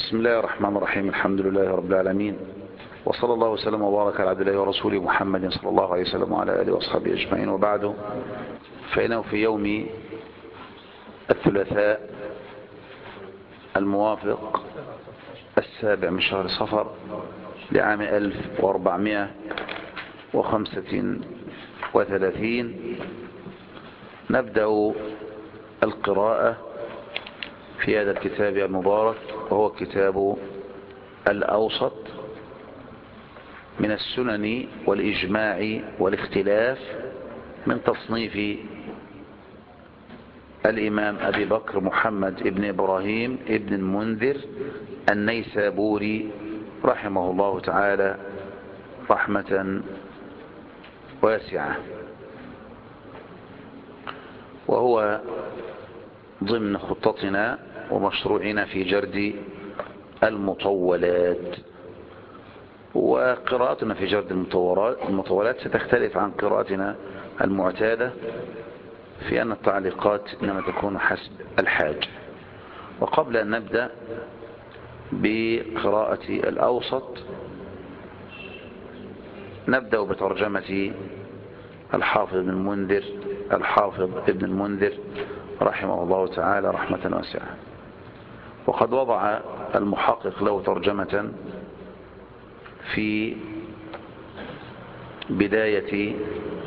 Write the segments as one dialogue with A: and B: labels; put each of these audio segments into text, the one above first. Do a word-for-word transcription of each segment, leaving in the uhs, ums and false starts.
A: بسم الله الرحمن الرحيم. الحمد لله رب العالمين، وصلى الله وسلم وبارك على عبد الله ورسوله محمد صلى الله عليه وسلم وعلى آله وأصحابه أجمعين، وبعد، فإنه في يوم الثلاثاء الموافق السابع من شهر صفر لعام ألف وأربعمائة وخمسة وثلاثين نبدأ القراءة في هذا الكتاب المبارك، وهو كتاب الأوسط من السنن والإجماع والاختلاف من تصنيف الإمام أبي بكر محمد ابن إبراهيم ابن المنذر النيسابوري رحمه الله تعالى رحمة واسعة، وهو ضمن خطتنا ومشروعنا في جرد المطولات. وقراءتنا في جرد المطولات ستختلف عن قراءتنا المعتادة في أن التعليقات إنما تكون حسب الحاجة. وقبل أن نبدأ بقراءة الأوسط نبدأ بترجمة الحافظ ابن المنذر الحافظ ابن المنذر رحمه الله تعالى رحمة واسعة. وقد وضع المحقق له ترجمة في بداية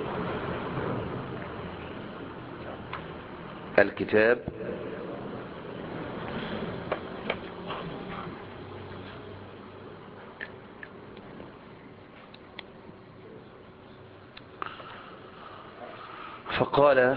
A: الكتاب، فقال: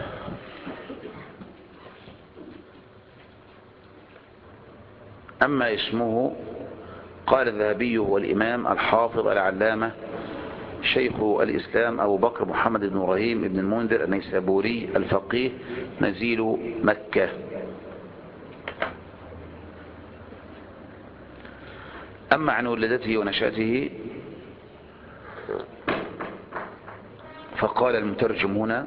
A: أما اسمه، قال الذهبي هو الإمام الحافظ العلامة شيخ الإسلام أبو بكر محمد بن إبراهيم بن المنذر النيسابوري الفقيه نزيل مكة. أما عن ولادته ونشأته، فقال المترجم هنا،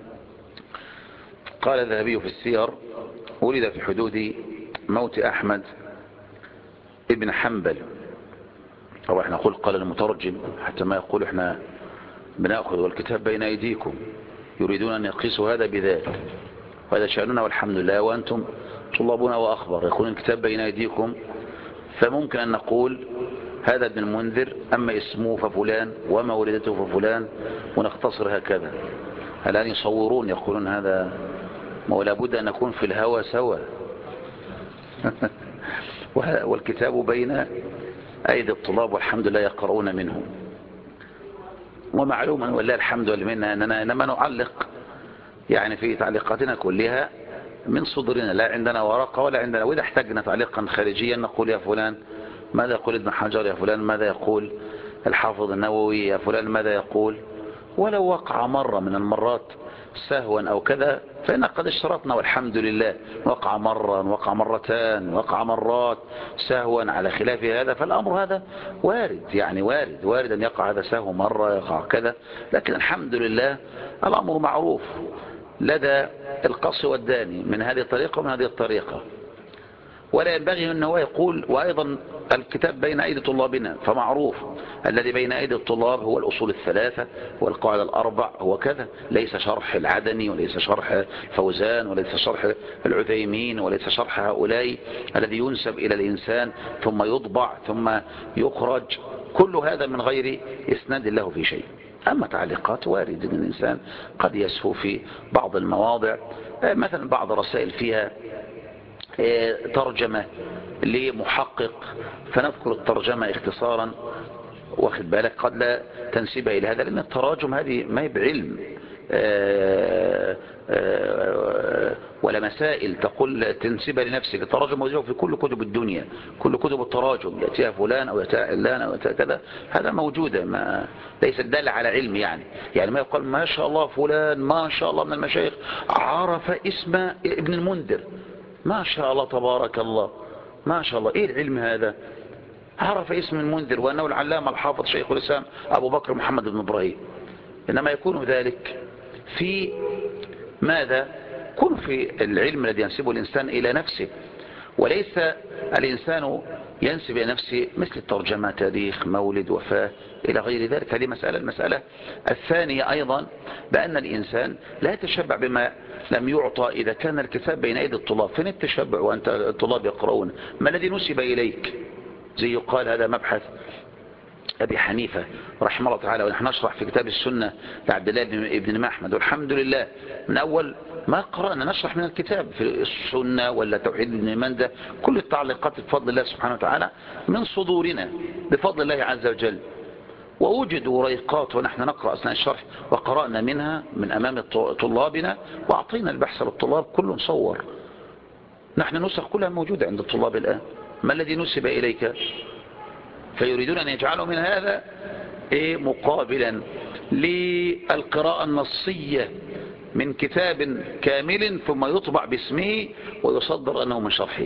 A: قال الذهبي في السير: ولد في حدود موت أحمد ابن حنبل. طبعا احنا نقول قال المترجم حتى ما يقول احنا بنأخذ والكتاب بين أيديكم، يريدون أن يقيسوا هذا بذلك، وهذا شأننا والحمد لله، وأنتم طلابنا وأخبر. يقول الكتاب بين أيديكم، فممكن أن نقول هذا ابن المنذر، أما اسمه ففلان، وما ولدته ففلان، ونختصر هكذا. الآن يصورون يقولون هذا، ولا بد أن نكون في الهوى سوا والكتاب بين أيدي الطلاب والحمد لله يقرؤون منه. ومعلوما والله الحمد لله أننا إنما نعلق يعني في تعليقاتنا كلها من صدرنا، لا عندنا ورقة ولا عندنا، وإذا احتاجنا تعليقا خارجيا نقول يا فلان ماذا يقول ابن حجر، يا فلان ماذا يقول الحافظ النووي، يا فلان ماذا يقول. ولو وقع مرة من المرات سهوا أو كذا فإن قد اشترطنا والحمد لله، وقع مرة، وقع مرتان، وقع مرات سهوا على خلاف هذا، فالأمر هذا وارد، يعني وارد وارد أن يقع هذا سهو مرة، يقع كذا، لكن الحمد لله الأمر معروف لدى القص والداني من هذه الطريقة ومن هذه الطريقة. ولا ينبغي أنه يقول، وأيضا الكتاب بين أيدي طلابنا، فمعروف الذي بين أيدي الطلاب هو الأصول الثلاثة والقواعد الأربع، هو كذا، ليس شرح العدني وليس شرح فوزان وليس شرح العثيمين وليس شرح هؤلاء الذي ينسب إلى الإنسان ثم يطبع ثم يخرج، كل هذا من غير إسناد له في شيء. أما تعليقات وارد أن الإنسان قد يسهو في بعض المواضع، مثلا بعض الرسائل فيها ترجمة لمحقق فنذكر الترجمة اختصارا، واخد بالك، قد لا تنسبها إلى هذا، لأن التراجم هذه ما هي بعلم ولا مسائل تقول تنسبها لنفسك. التراجم موجود في كل كتب الدنيا، كل كتب التراجم يأتيها فلان أو يأتيها علان أو يأتيها كذا، هذا موجودة، ما ليس دالة على علم. يعني يعني ما يقال ما شاء الله فلان ما شاء الله من المشايخ عرف اسم ابن المنذر، ما شاء الله تبارك الله، ما شاء الله، ايه العلم هذا؟ عرف اسم المنذر وأنه العلامة الحافظ شيخ الإسلام أبو بكر محمد بن إبراهيم. إنما يكون ذلك في ماذا؟ يكون في العلم الذي ينسبه الإنسان إلى نفسه، وليس الإنسان ينسب إلى نفسه مثل الترجمة، تاريخ، مولد، وفاة إلى غير ذلك. هذه مسألة. المسألة الثانية أيضا بأن الإنسان لا يتشبع بما لم يعطى. إذا كان الكتاب بين أيدي الطلاب فين التشبع وأنت الطلاب يقرؤون؟ ما الذي نسب إليك؟ زي يقال هذا مبحث أبي حنيفة رحمه الله تعالى، ونحن نشرح في كتاب السنة لعبد الله بن الإمام أحمد، والحمد لله من أول ما قرأنا نشرح من الكتاب في السنة ولا توحيد ابن مندة، كل التعليقات بفضل الله سبحانه وتعالى من صدورنا بفضل الله عز وجل. ووجدوا ريقات ونحن نقرأ أثناء الشرح وقرأنا منها من أمام طلابنا، وأعطينا البحث للطلاب كل صور. نحن نسخ كلها موجودة عند الطلاب الآن. ما الذي نسب إليك؟ فيريدون أن يجعلوا من هذا إيه مقابلا للقراءة النصية من كتاب كامل ثم يطبع باسمه ويصدر أنه من شرحه.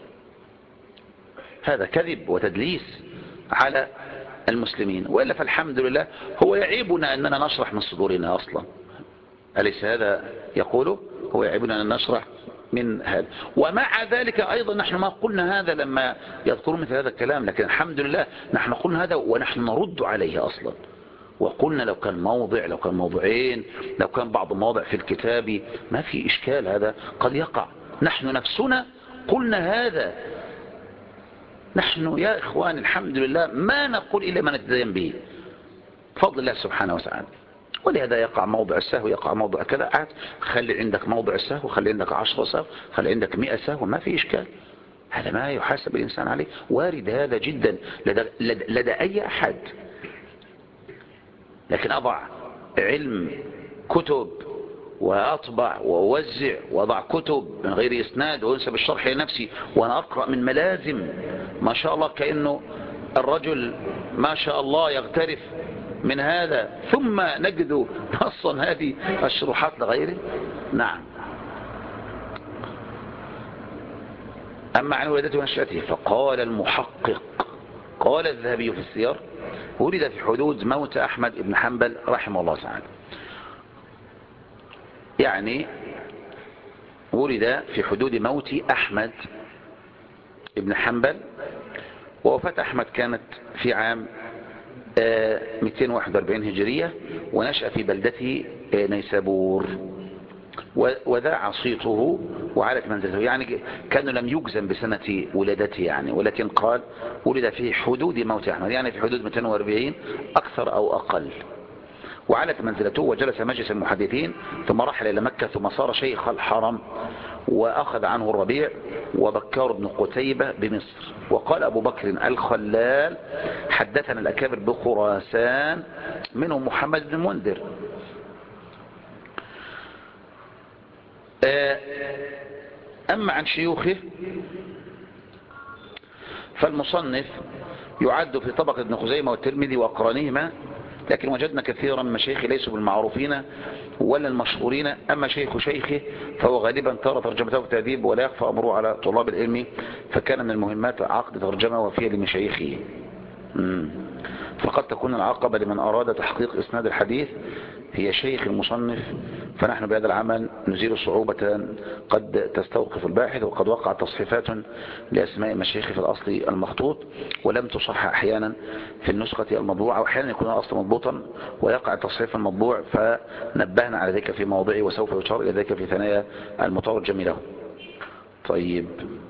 A: هذا كذب وتدليس على المسلمين. وإلا فالحمد لله هو يعيبنا أننا نشرح من صدورنا أصلا، أليس هذا يقوله؟ هو يعيبنا أن نشرح من هذا. ومع ذلك أيضا نحن ما قلنا هذا لما يذكرون مثل هذا الكلام، لكن الحمد لله نحن قلنا هذا ونحن نرد عليه أصلا. وقلنا لو كان موضع، لو كان موضعين، لو كان بعض المواضع في الكتاب ما في إشكال، هذا قد يقع. نحن نفسنا قلنا هذا. نحن يا إخوان الحمد لله ما نقول إلا ما نتدين به بفضل الله سبحانه وتعالى. ولهذا يقع موضع السهو، يقع موضع كذا، عاد خلي عندك موضع السهو، خلي عندك عشرة سهو، خلي عندك مئة سهو، ما في إشكال. هذا ما يحاسب الإنسان عليه، وارد هذا جدا لدى, لدى, لدى أي أحد. لكن أضع علم كتب وأطبع وأوزع وأضع كتب من غير إسناد وأنسب الشرح لنفسي وأنا أقرأ من ملازم ما شاء الله كأنه الرجل ما شاء الله يغترف من هذا، ثم نجد نصا هذه الشروحات لغيره. نعم. أما عن ولادته ونشأته فقال المحقق، قال الذهبي في السير: ولد في حدود موت أحمد بن حنبل رحمه الله تعالى. يعني ولد في حدود موت أحمد بن حنبل، ووفاة أحمد كانت في عام مئتين وواحد وأربعين هجرية، ونشأ في بلدته نيسابور، وذاع صيته وعلت منزلته. يعني كانوا لم يجزم بسنة ولادته يعني، ولكن قال ولد في حدود موت أحمد، يعني في حدود مئتين وأربعين أكثر أو أقل. وعلت منزلته وجلس مجلس المحدثين، ثم رحل إلى مكة، ثم صار شيخ الحرم، وأخذ عنه الربيع وبكار بن قتيبة بمصر. وقال أبو بكر الخلال: حدثنا الأكابر بخراسان منهم محمد بن المنذر. أما عن شيوخه فالمصنف يعد في طبقة ابن خزيمة والترمذي وأقرانهما، لكن وجدنا كثيرا من مشايخه ليسوا بالمعروفين ولا المشهورين. أما شيخ شيخه فهو غالبا ترى ترجمته في التهذيب، ولا يخفى أمره على طلاب العلم، فكان من المهمات عقد ترجمة وفيها لمشايخه. فقد تكون العقبة لمن أراد تحقيق إسناد الحديث هي شيخ المصنف، فنحن بهذا العمل نزيل صعوبة قد تستوقف الباحث. وقد وقع تصحيفات لأسماء مشايخ في الأصل المخطوط، ولم تصح أحيانا في النسخة المطبوعة، وأحيانا يكون الأصل مضبوطا ويقع التصحيف المطبوع، فنبهنا على ذلك في موضعه، وسوف يشار إلى ذلك في ثنايا المترجم له. طيب.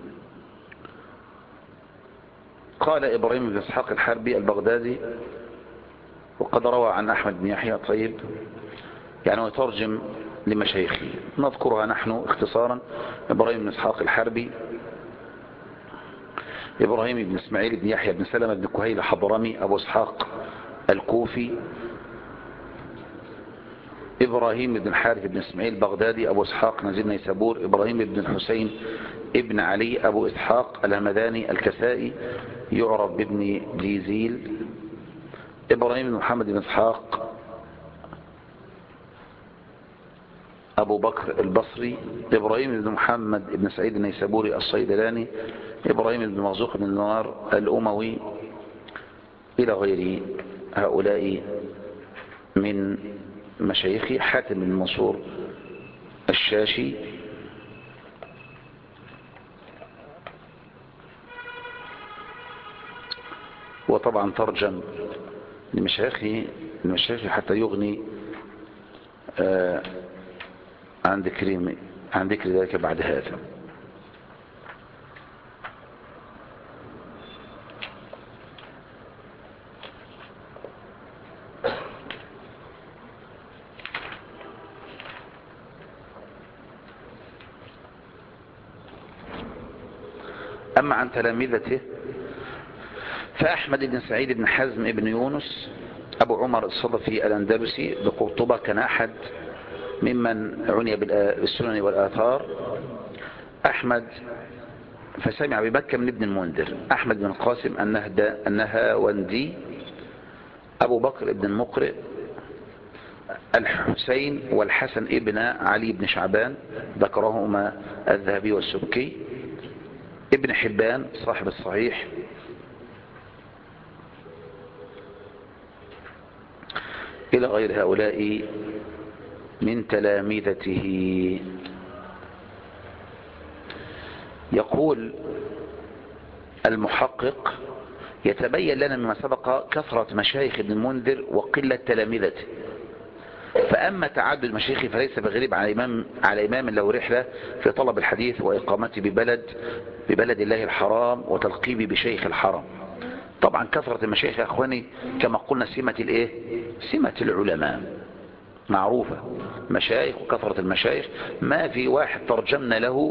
A: قال إبراهيم بن إسحاق الحربي البغدادي: وقد روى عن أحمد بن يحيى. طيب، يعني هو يترجم لمشايخه، نذكرها نحن اختصارا. إبراهيم بن إسحاق الحربي، إبراهيم بن إسماعيل بن يحيى بن سلمة بن كهيل الحضرمي أبو إسحاق الكوفي، إبراهيم بن الحارث بن إسماعيل البغدادي أبو إسحاق نزيل نيسابور، إبراهيم بن الحسين ابن علي أبو إسحاق الهمداني الكسائي يعرف بابن جيزيل، إبراهيم بن محمد بن إسحاق أبو بكر البصري، إبراهيم بن محمد بن سعيد النيسابوري الصيدلاني، إبراهيم بن مرزوق بن النار الأموي، إلى غير هؤلاء من مشايخ. حاتم بن منصور الشاشي، وطبعا ترجم لمشايخه لمشايخه حتى يغني آه عن ذكر عن ذكر ذلك بعد هذا. أما عن تلامذته فأحمد بن سعيد بن حزم بن يونس أبو عمر الصدفي الأندلسي بقرطبة كان أحد ممن عني بالسنن والآثار. أحمد فسمع بمكة من ابن المنذر أحمد بن القاسم النهاوندي أبو بكر بن المقرئ الحسين والحسن ابن علي بن شعبان ذكرهما الذهبي والسبكي ابن حبان صاحب الصحيح إلى غير هؤلاء من تلامذته. يقول المحقق يتبين لنا مما سبق كثرة مشايخ ابن المنذر وقلة تلامذته. فأما تعدد مشايخه فليس بغريب على إمام, على إمام له رحلة في طلب الحديث وإقامته ببلد ببلد الله الحرام وتلقيبه بشيخ الحرم. طبعا كثرة المشايخ يا أخواني كما قلنا سمة الإيه؟ سمة العلماء معروفة، مشايخ وكثرة المشايخ. ما في واحد ترجمنا له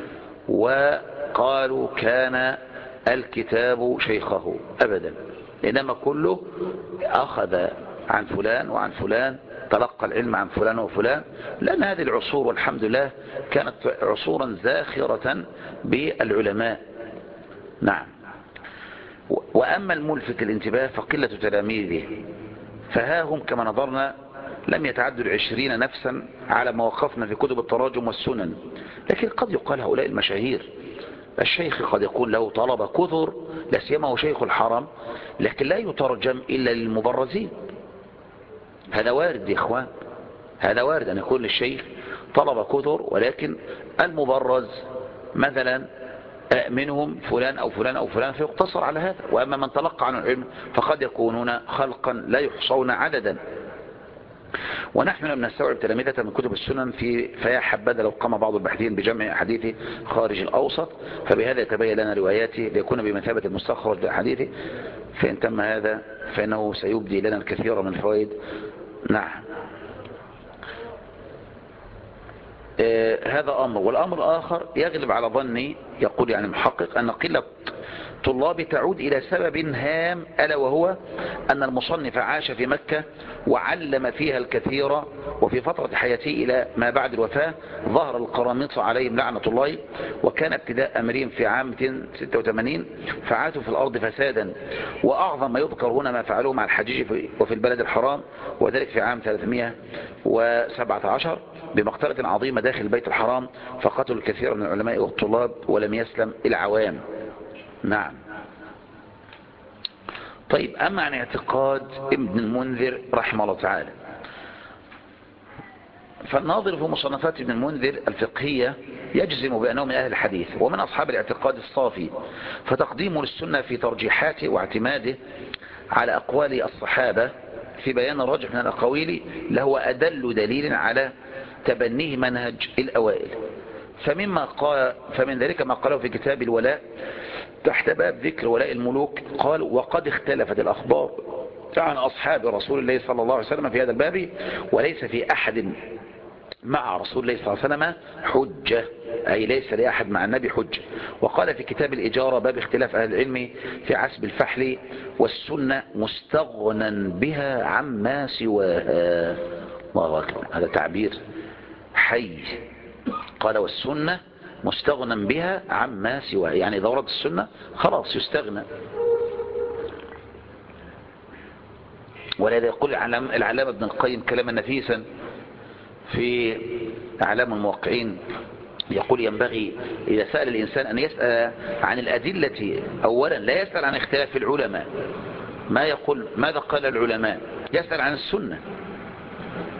A: وقالوا كان الكتاب شيخه أبدا، إنما كله أخذ عن فلان وعن فلان، تلقى العلم عن فلان وفلان، لأن هذه العصور والحمد لله كانت عصورا زاخرة بالعلماء. نعم. وأما الملفت للانتباه فقلة تلاميذه، فها هم كما نظرنا لم يتعدوا العشرين نفسا على ما وقفنا في كتب التراجم والسنن. لكن قد يقال هؤلاء المشاهير الشيخ قد يكون له طلبة كثر، لا سيما هو شيخ الحرم، لكن لا يترجم إلا للمبرزين. هذا وارد يا إخوان، هذا وارد أن يكون للشيخ طلبة كثر ولكن المبرز مثلا منهم فلان أو فلان أو فلان فيقتصر على هذا. وأما من تلقى عن العلم فقد يكونون خلقا لا يحصون عددا. ونحن لم نستوعب تلامذة من كتب السنن في فيا حبذا لو قام بعض الباحثين بجمع حديثه خارج الأوسط، فبهذا يتبين لنا رواياته ليكون بمثابة المستخرج لأحاديثه. فإن تم هذا فإنه سيبدي لنا الكثير من الفوائد. نعم. آه هذا أمر. والأمر الآخر يغلب على ظني، يقول يعني محقق، أن قلة طلاب تعود إلى سبب هام، ألا وهو أن المصنف عاش في مكة وعلم فيها الكثير، وفي فترة حياته إلى ما بعد الوفاة ظهر القرامطة عليهم لعنة الله، وكان ابتداء أمرهم في عام ستة وثمانين فعاتوا في الأرض فسادا. وأعظم ما يذكر هنا ما فعلوه مع الحجيج وفي البلد الحرام، وذلك في عام ثلاثمائة وسبعة عشر بمقتلة عظيمة داخل البيت الحرام، فقتلوا الكثير من العلماء والطلاب ولم يسلم العوام. نعم. طيب، أما عن اعتقاد ابن المنذر رحمه الله تعالى، فالناظر في مصنفات ابن المنذر الفقهية يجزم بأنه من أهل الحديث ومن أصحاب الاعتقاد الصافي، فتقديمه للسنة في ترجيحاته واعتماده على أقوال الصحابة في بيان الرجح من الأقاويل لهو أدل دليل على تبنيه منهج الأوائل. فمما قال فمن ذلك ما قاله في كتاب الولاء تحت باب ذكر ولاء الملوك، قال: وقد اختلفت الأخبار عن أصحاب رسول الله صلى الله عليه وسلم في هذا الباب، وليس في أحد مع رسول الله صلى الله عليه وسلم حجة، أي ليس لأحد مع النبي حجة. وقال في كتاب الإجارة باب اختلاف أهل العلم في عسب الفحل والسنة مستغنى بها عما سواها. الله أكبر، هذا تعبير حي. قال: والسنة مستغنى بها عما سواها، يعني إذا ورد السنة خلاص يستغنى. ولذا يقول العلامة ابن القيم كلاما نفيسا في أعلام الموقعين، يقول: ينبغي إذا سأل الإنسان أن يسأل عن الأدلة أولا، لا يسأل عن اختلاف العلماء، ما يقول ماذا قال العلماء، يسأل عن السنة.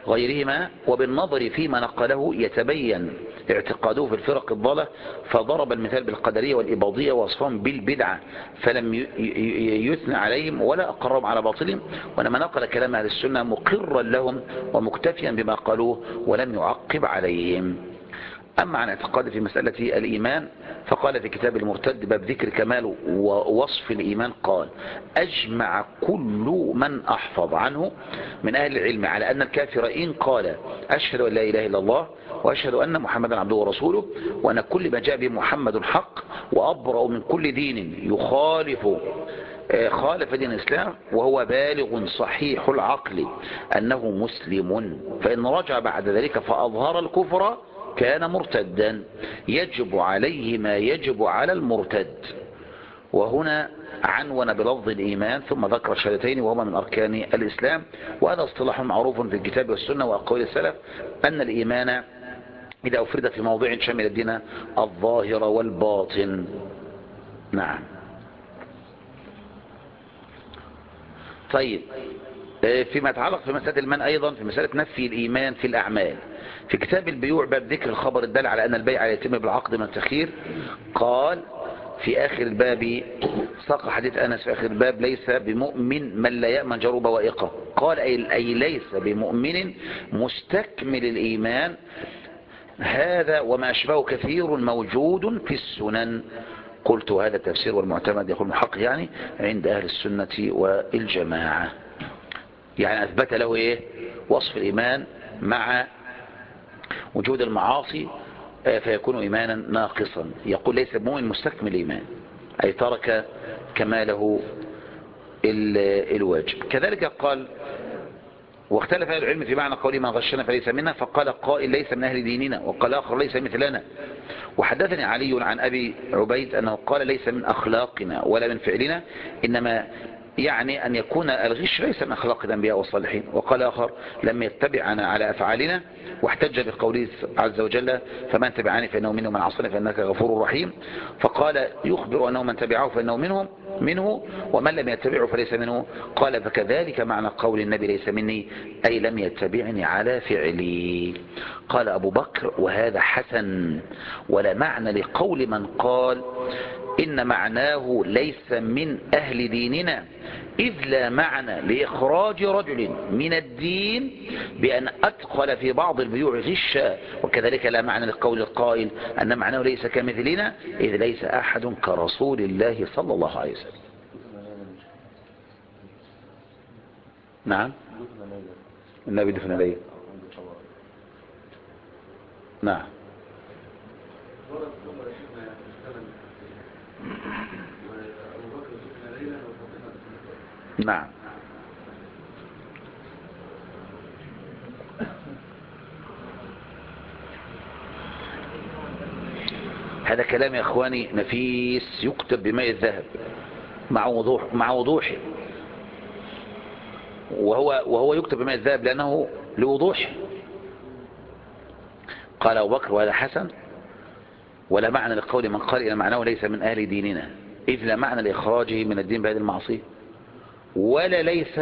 A: غيرهما، وبالنظر فيما نقله يتبين اعتقاده في الفرق الضالة، فضرب المثال بالقدرية والإباضية ووصفهم بالبدعة فلم يثنى عليهم ولا أقرهم على باطلهم، ولما نقل كلام أهل السنة مقرا لهم ومكتفيا بما قالوه ولم يعقب عليهم. أما عن اعتقاد في مسألة الإيمان فقال في كتاب المرتد باب ذكر كمال ووصف الإيمان قال: أجمع كل من أحفظ عنه من أهل العلم على أن الكافر إن قال أشهد أن لا إله إلا الله وأشهد أن محمدا عبده ورسوله وأن كل ما جاء به محمد حق وأبرأ من كل دين يخالف خالف دين الإسلام وهو بالغ صحيح العقل أنه مسلم، فإن رجع بعد ذلك فأظهر الكفر كان مرتدا يجب عليه ما يجب على المرتد. وهنا عنون بلفظ الإيمان ثم ذكر الشهادتين وهما من أركان الإسلام، وهذا اصطلاح معروف في الكتاب والسنة وأقوال السلف أن الإيمان إذا أفرد في موضع شمل الدين الظاهر والباطن. نعم. طيب، فيما يتعلق في مسألة المن أيضا في مسألة نفي الإيمان في الأعمال في كتاب البيوع باب ذكر الخبر الدال على أن البيع يتم بالعقد من التخير قال في آخر الباب ساق حديث أنس في آخر الباب: ليس بمؤمن من لا يأمن جار بوائقه. قال أي ليس بمؤمن مستكمل الإيمان، هذا وما أشبهه كثير موجود في السنن. قلت هذا التفسير والمعتمد يقول محق يعني عند أهل السنة والجماعة، يعني أثبت له إيه؟ وصف الإيمان مع وجود المعاصي فيكون إيمانا ناقصا. يقول ليس بمؤمن مستكمل الإيمان أي ترك كماله الواجب. كذلك قال: واختلف أهل العلم في معنى قوله من غشنا فليس منا، فقال قائل ليس من أهل ديننا وقال آخر ليس مثلنا. وحدثني علي عن أبي عبيد أنه قال ليس من أخلاقنا ولا من فعلنا، إنما يعني أن يكون الغش ليس من أخلاق الأنبياء والصالحين. وقال آخر لم يتبعنا على أفعالنا، واحتج بقوله عز وجل: فمن تبعني فإنه منه من عصاني فإنك غفور رحيم. فقال يخبر أنه من تبعه فإنه منهم منه ومن لم يتبعه فليس منه. قال فكذلك معنى قول النبي ليس مني أي لم يتبعني على فعلي. قال أبو بكر: وهذا حسن، ولا معنى لقول من قال إن معناه ليس من أهل ديننا، إذ لا معنى لإخراج رجل من الدين بأن أدخل في بعض البيوع غشا، وكذلك لا معنى لقول القائل أن معناه ليس كمثلنا، إذ ليس أحد كرسول الله صلى الله عليه وسلم. نعم، النبي دفن ليه. نعم. نعم. هذا كلام يا اخواني نفيس يكتب بماء الذهب مع وضوح مع وضوحه، وهو وهو يكتب بماء الذهب لانه لوضوحه. قال ابو بكر: وهذا حسن، ولا معنى لقول من قال إن معناه ليس من أهل ديننا، إذ لا معنى لإخراجه من الدين بهذه المعصية، ولا ليس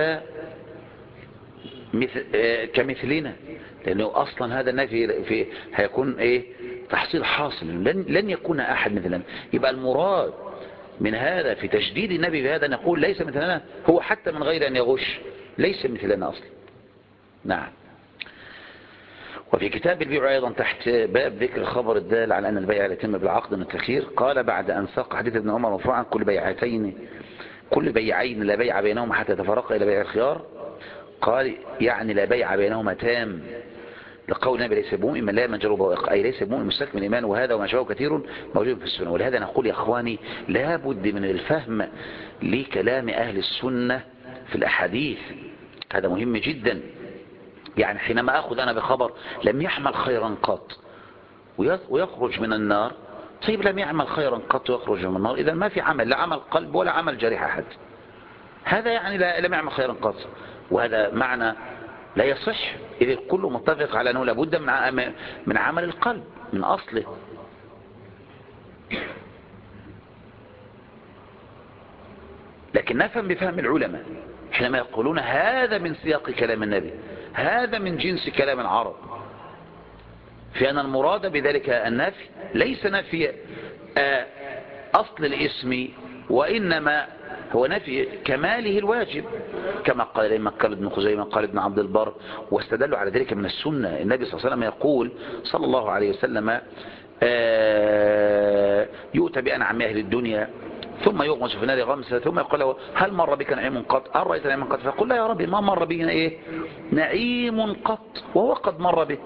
A: مثل كمثلنا، لأنه أصلا هذا النفي في هيكون إيه؟ تحصيل حاصل، لن, لن يكون أحد مثلنا. يبقى المراد من هذا في تشديد النبي بهذا أن يقول ليس مثلنا، هو حتى من غير أن يغش ليس مثلنا أصلا. نعم. وفي كتاب البيع أيضا تحت باب ذكر الخبر الدال على أن البيع يتم بالعقد من التخير قال بعد أن ساق حديث ابن عمر مرفوعا: كل بيعتين كل بيعين لا بيع بينهما حتى يتفرقا إلى بيع الخيار، قال يعني لا بيع بينهما تام، لقول النبي ليس بمؤمن من لا يأمن جاره بوائقه، أي ليس بمؤمن مستكمل الإيمان، وهذا وما شابه كثير موجود في السنة. ولهذا نقول يا أخواني لا بد من الفهم لكلام أهل السنة في الأحاديث، هذا مهم جدا. يعني حينما أخذ أنا بخبر لم يعمل خيرا قط ويخرج من النار، طيب لم يعمل خيرا قط ويخرج من النار، إذا ما في عمل، لا عمل قلب ولا عمل جارح أحد، هذا يعني لا لم يعمل خيرا قط، وهذا معنى لا يصح، إذ الكل متفق على أنه لابد من من عمل القلب من أصله. لكن نفهم بفهم العلماء حينما يقولون هذا من سياق كلام النبي، هذا من جنس كلام العرب، في أن المراد بذلك النفي ليس نفي أصل الاسم، وإنما هو نفي كماله الواجب، كما قال الإمام قال ابن خزيمة قال ابن عبد البر، واستدلوا على ذلك من السنة. النبي صلى الله عليه وسلم يقول صلى الله عليه وسلم يؤتى بأنعم أهل الدنيا ثم يغمس في النار غمسة، ثم يقول له هل مر بك نعيم قط؟ هل رأيت نعيم قط؟ فيقول لا يا ربي ما مر بي إيه نعيم قط، وهو قد مر به.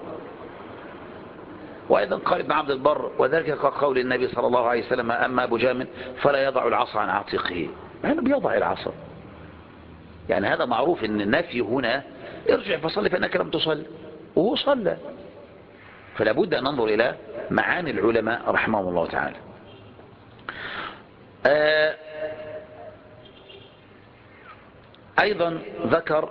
A: وأيضا قال ابن عبد البر وذلك قول النبي صلى الله عليه وسلم أما أبو جام فلا يضع العصا عن عاتقه، يعني بيضع العصا، يعني هذا معروف ان النفي هنا ارجع فصلي فإنك لم تصلي، وهو صلى. فلا بد أن ننظر إلى معاني العلماء رحمهم الله تعالى. آه أيضا ذكر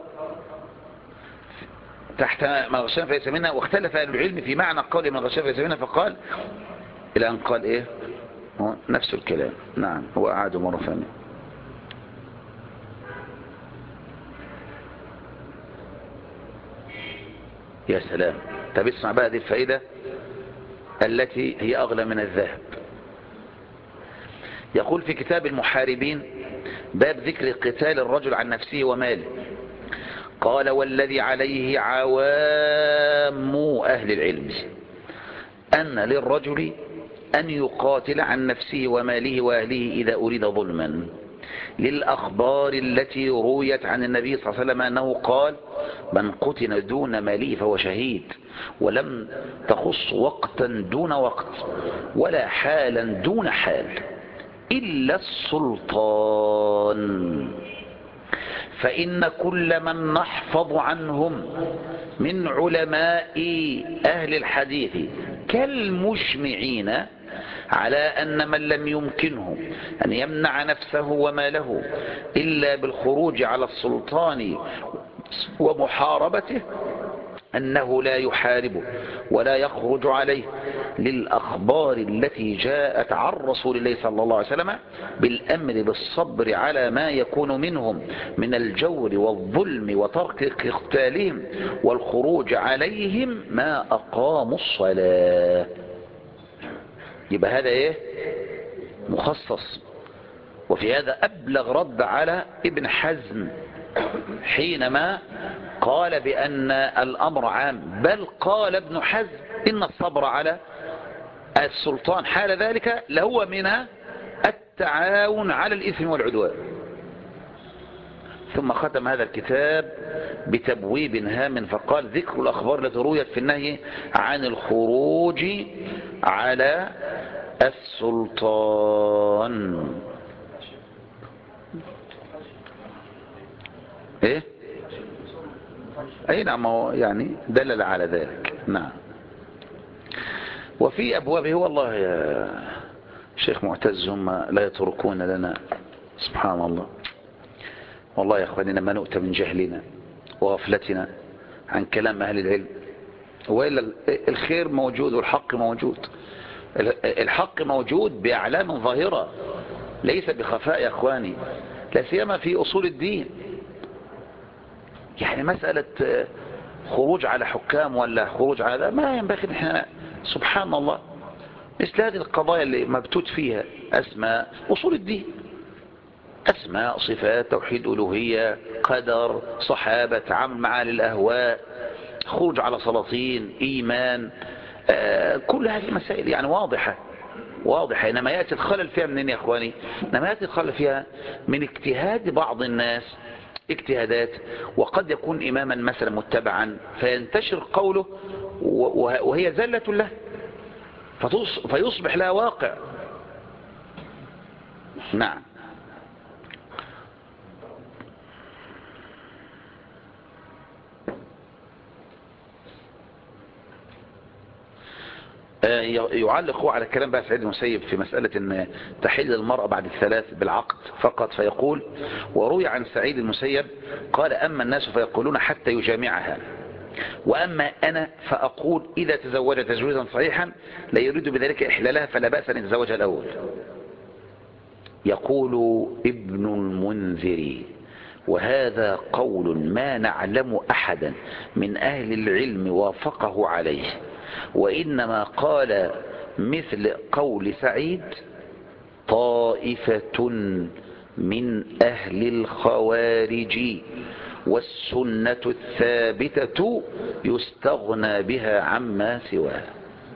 A: تحت من غشنا فليس منا، واختلف أهل العلم في معنى قول من غشنا فليس منا، فقال إلى أن قال إيه نفس الكلام. نعم هو أعاد مرة ثانية. يا سلام. طب اسمع بقى هذه الفائدة التي هي أغلى من الذهب. يقول في كتاب المحاربين باب ذكر قتال الرجل عن نفسه وماله، قال والذي عليه عوام أهل العلم أن للرجل أن يقاتل عن نفسه وماله وأهله إذا أريد ظلما، للأخبار التي رويت عن النبي صلى الله عليه وسلم أنه قال من قتل دون ماله فهو شهيد، ولم تخص وقتا دون وقت ولا حالا دون حال إلا السلطان، فإن كل من نحفظ عنهم من علماء أهل الحديث كالمجمعين على أن من لم يمكنه أن يمنع نفسه وماله إلا بالخروج على السلطان ومحاربته أنه لا يحاربه ولا يخرج عليه، للأخبار التي جاءت عن رسول الله صلى الله عليه وسلم بالأمر بالصبر على ما يكون منهم من الجور والظلم وترك قتالهم والخروج عليهم ما أقاموا الصلاة. يبقى هذا إيه مخصص. وفي هذا أبلغ رد على ابن حزم حينما قال بأن الأمر عام، بل قال ابن حزم إن الصبر على السلطان حال ذلك لهو من التعاون على الإثم والعدوان. ثم ختم هذا الكتاب بتبويب هام فقال ذكر الأخبار التي رويت في النهي عن الخروج على السلطان. ايه اي نعم يعني دلل على ذلك. نعم. وفي ابوابه والله يا شيخ معتز هم لا يتركون لنا، سبحان الله والله يا اخواننا ما نؤتى من جهلنا وغفلتنا عن كلام اهل العلم، وإلا الخير موجود والحق موجود، الحق موجود بأعلام ظاهرة ليس بخفاء يا اخواني، لا سيما في اصول الدين. يعني مسألة خروج على حكام ولا خروج على ما ينبغي احنا سبحان الله مثل هذه القضايا اللي مبتوت فيها أسماء أصول الدين، أسماء صفات توحيد ألوهية قدر صحابة تعامل مع أهل الأهواء خروج على سلاطين إيمان، آه كل هذه المسائل يعني واضحة واضحة. إنما يأتي الخلل فيها منين يا أخواني؟ إنما يأتي الخلل فيها من اجتهاد بعض الناس اجتهادات، وقد يكون إماما مثلا متبعا فينتشر قوله وهي زلة له فيصبح لها واقع. نعم. يعلق هو على الكلام بقى سعيد المسيب في مسألة ان تحل المرأة بعد الثلاث بالعقد فقط، فيقول وروي عن سعيد المسيب قال أما الناس فيقولون حتى يجامعها، وأما أنا فأقول إذا تزوج تزويجا صحيحا لا يريد بذلك إحلالها فلا بأس أن يتزوجها الأول. يقول ابن المنذر وهذا قول ما نعلم أحدا من أهل العلم وافقه عليه، وإنما قال مثل قول سعيد طائفة من أهل الخوارج، والسنة الثابتة يستغنى بها عما سواها.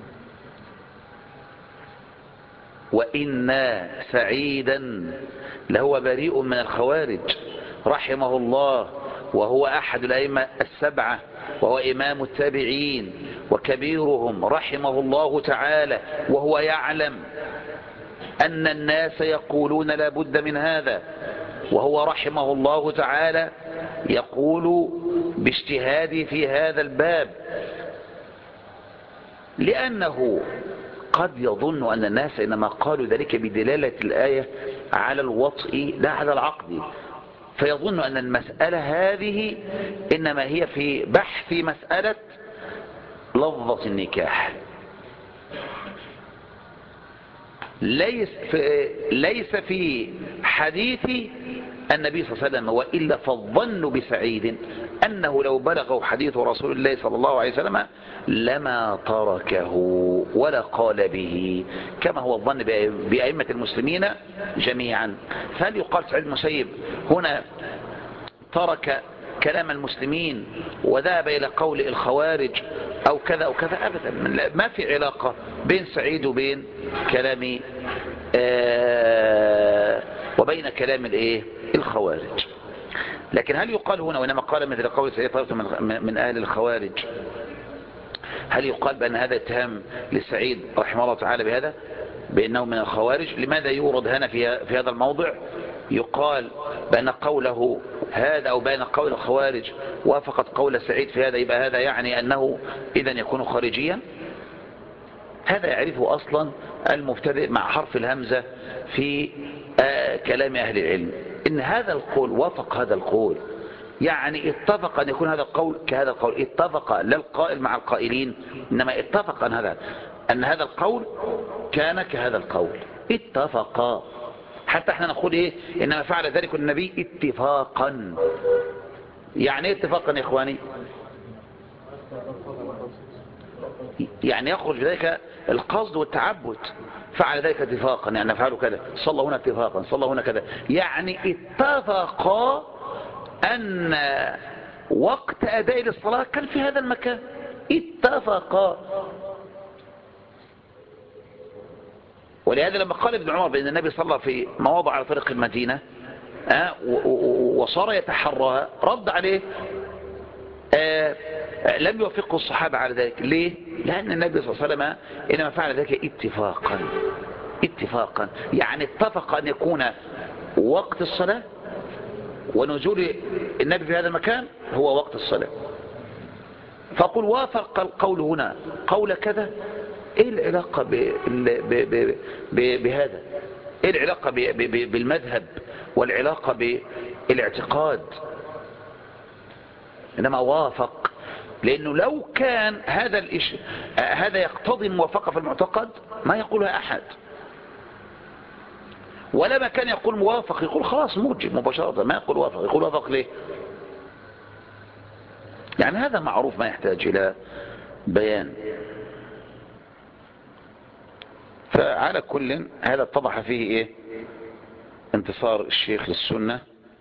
A: وإن سعيدا لهو بريء من الخوارج رحمه الله، وهو أحد الأئمة السبعة، وهو إمام التابعين وكبيرهم رحمه الله تعالى، وهو يعلم أن الناس يقولون لا بد من هذا، وهو رحمه الله تعالى يقول باجتهاده في هذا الباب، لأنه قد يظن أن الناس إنما قالوا ذلك بدلالة الآية على الوطء لا على العقد، فيظن أن المسألة هذه إنما هي في بحث مسألة لفظة النكاح، ليس في, ليس في حديث النبي صلى الله عليه وسلم. وإلا فالظن بسعيد أنه لو بلغه حديث رسول الله صلى الله عليه وسلم لما تركه ولا قال به، كما هو الظن بأئمة المسلمين جميعا. فهل يقال سعيد المسيب هنا ترك كلام المسلمين وذهب إلى قول الخوارج أو كذا أو كذا؟ أبدا، ما في علاقة بين سعيد وبين كلام آه وبين كلام الايه الخوارج. لكن هل يقال هنا وإنما قال مثل قول سعيد طائفة من أهل الخوارج، هل يقال بأن هذا اتهام لسعيد رحمه الله تعالى بهذا بأنه من الخوارج؟ لماذا يورد هنا في في هذا الموضع يقال بأن قوله هذا أو بأن قول الخوارج وافقت قول سعيد في هذا، يبقى هذا يعني أنه إذن يكون خارجيا؟ هذا يعرفه أصلا المبتدئ مع حرف الهمزة في آه كلام أهل العلم، إن هذا القول وافق هذا القول، يعني اتفق أن يكون هذا القول كهذا القول، اتفق لا القائل مع القائلين، إنما اتفق أن هذا أن هذا القول كان كهذا القول، اتفقا. حتى احنا نقول ايه انما فعل ذلك النبي اتفاقا. يعني ايه اتفاقا يا اخواني؟ يعني يخرج ذلك القصد والتعبد، فعل ذلك اتفاقا، يعني فعلوا كذا، صلى هنا اتفاقا، صلى هنا كذا، يعني اتفقا ان وقت اداء للصلاة كان في هذا المكان، اتفقا. ولهذا لما قال ابن عمر بأن النبي صلى في مواضع على طريق المدينة أه وصار يتحرها، رد عليه أه لم يوافقه الصحابة على ذلك. ليه؟ لأن النبي صلى الله عليه وسلم إنما فعل ذلك اتفاقا، اتفاقا يعني اتفق أن يكون وقت الصلاة ونزول النبي في هذا المكان هو وقت الصلاة. فقل وافق القول هنا قول كذا، ايه العلاقة ب... ب... ب... ب... بهذا؟ ايه العلاقة ب... ب... بالمذهب والعلاقة بالاعتقاد؟ انما وافق، لانه لو كان هذا الإش... هذا يقتضي الموافقة في المعتقد ما يقولها احد، ولا ما كان يقول موافق يقول خلاص مرجئ مباشرة، ما يقول وافق، يقول وافق ليه؟ يعني هذا معروف ما يحتاج الى بيان. فعلى كل هذا اتضح فيه ايه انتصار الشيخ للسنة.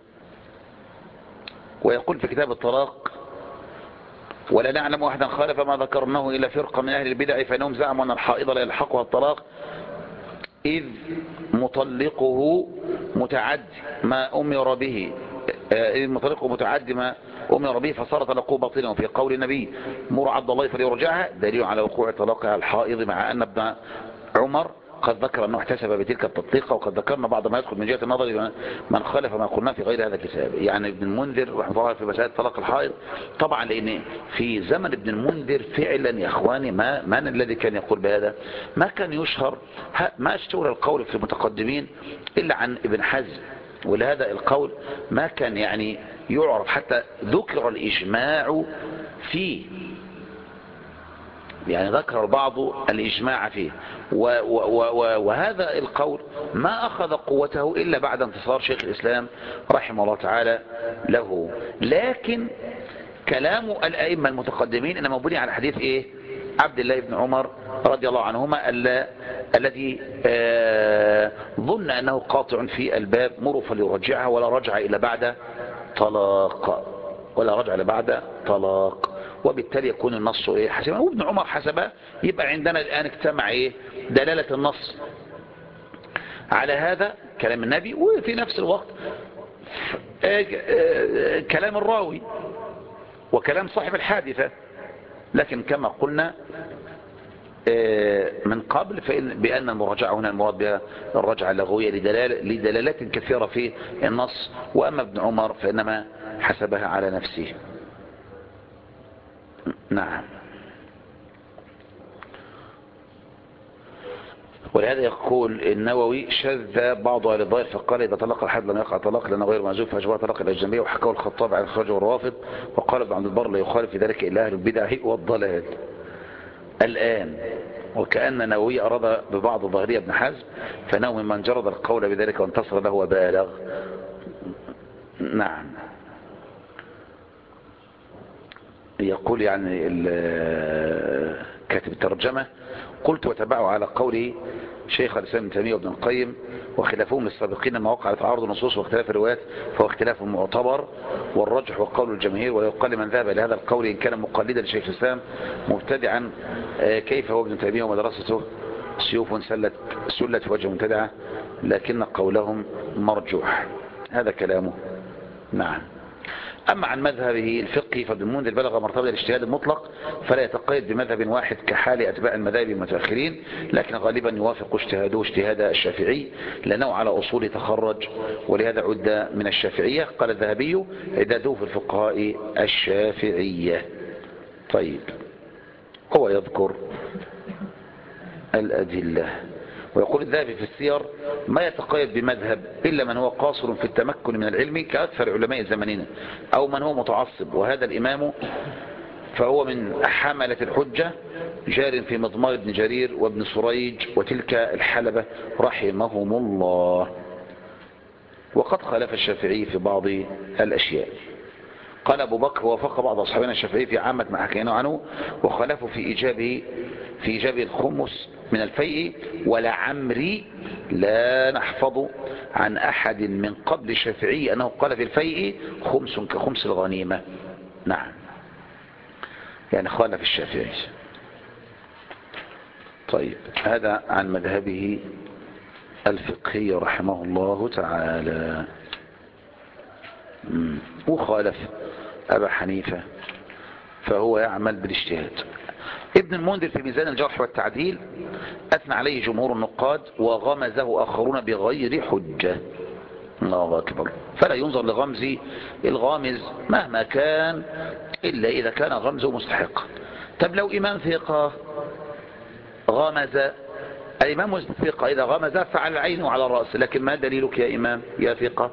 A: ويقول في كتاب الطلاق ولا نعلم احدا خالف ما ذكرناه الى فرقة من اهل البدع فانهم زعموا ان الحائض لا يلحقها الطلاق اذ مطلقه متعدي ما امر به إذ مطلقه متعدي ما أمر به فصار طلاقه باطلا. وفي قول النبي مر عبد الله فليرجعها دليل على وقوع طلاقها الحائض، مع أن ابن عمر قد ذكر أنه احتسب بتلك التطليقة. وقد ذكرنا بعض ما يدخل من جهة النظر من خالف ما قلنا في غير هذا الكتاب، يعني ابن المنذر رحمه الله في مسألة طلاق الحائض. طبعا لأن في زمن ابن المنذر فعلا يا إخواني ما من الذي كان يقول بهذا؟ ما كان يشهر، ما اشتهر القول في المتقدمين إلا عن ابن حزم، ولهذا القول ما كان يعني يعرف، حتى ذكر الإجماع فيه يعني ذكر البعض الإجماع فيه، و و و وهذا القول ما أخذ قوته إلا بعد انتصار شيخ الإسلام رحمه الله تعالى له. لكن كلام الأئمة المتقدمين إنما مبني على حديث إيه؟ عبد الله بن عمر رضي الله عنهما الذي آه ظن أنه قاطع في الباب مروا فليرجعها ولا رجع إلا بعد طلاق، ولا رجع إلا بعد طلاق، وبالتالي يكون النص إيه؟ حسبا. وابن عمر حسبه، يبقى عندنا الآن اجتمع إيه؟ دلالة النص على هذا كلام النبي، وفي نفس الوقت آه آه كلام الراوي وكلام صاحب الحادثة. لكن كما قلنا من قبل فإن بأن المراجعة هنا المراد بها الرجعة اللغوية لدلال لدلالات كثيرة في النص، وأما ابن عمر فإنما حسبها على نفسه. نعم. ولهذا يقول النووي شذ بعض أهل الظاهر فقال إذا طلق الحد لم يقع طلاق لأنه غير معزوف فأشبه طلاق الأجنبية، وحكاه الخطاب عن الخارج والرافض، وقال ابن عبد البر لا يخالف في ذلك إلا أهل البدع والضلال. الآن وكأن نووي أراد ببعض ظاهرية ابن حزم، فإنه ممن جرد القول بذلك وانتصر له وبالغ. نعم. يقول يعني كاتب الترجمة قلت وتبعوا على قوله شيخ الإسلام ابن تيمية وابن القيم وخلافهم للسابقين لما وقع تعارض النصوص واختلاف الروايات فهو اختلاف معتبر، والرجح وقول الجماهير، ولا يقال من ذهب لهذا القول إن كان مقلدا لشيخ الإسلام مبتدعا كيف هو ابن تيمية ومدرسته سيوف سلت سلت في وجه مبتدعة، لكن قولهم مرجوح. هذا كلامه. نعم. أما عن مذهبه الفقهي فابن المنذر بلغ مرتبة الاجتهاد المطلق فلا يتقيد بمذهب واحد كحال أتباع المذاهب المتأخرين، لكن غالبا يوافق اجتهاده اجتهاد الشافعي لأنه على أصول تخرج، ولهذا عد من الشافعية. قال الذهبي عداده في الفقهاء الشافعية. طيب، هو يذكر الأدلة ويقول الذهبي في السير ما يتقيد بمذهب إلا من هو قاصر في التمكن من العلم كأكثر علماء زماننا، أو من هو متعصب، وهذا الإمام فهو من حملة الحجة جار في مضمار ابن جرير وابن سريج وتلك الحلبة رحمهم الله. وقد خالف الشافعي في بعض الأشياء. قال أبو بكر ووافق بعض أصحابنا الشافعي في عامة ما حكينا عنه، وخالفوا في إيجابه في إيجاب الخمس من الفيء، ولعمري لا نحفظ عن أحد من قبل الشافعي أنه قال في الفيء خمس كخمس الغنيمة. نعم، يعني خالف الشافعي. طيب، هذا عن مذهبه الفقهي رحمه الله تعالى. وخالف أبا حنيفة فهو يعمل بالاجتهاد. ابن المنذر في ميزان الجرح والتعديل أثنى عليه جمهور النقاد وغمزه آخرون بغير حجة. الله أكبر. فلا ينظر لغمز الغامز مهما كان إلا إذا كان غمزه مستحق. طب لو إمام ثقة غمز، الإمام الثقة إذا غمز فعلى العين وعلى الرأس، لكن ما دليلك يا إمام يا ثقة؟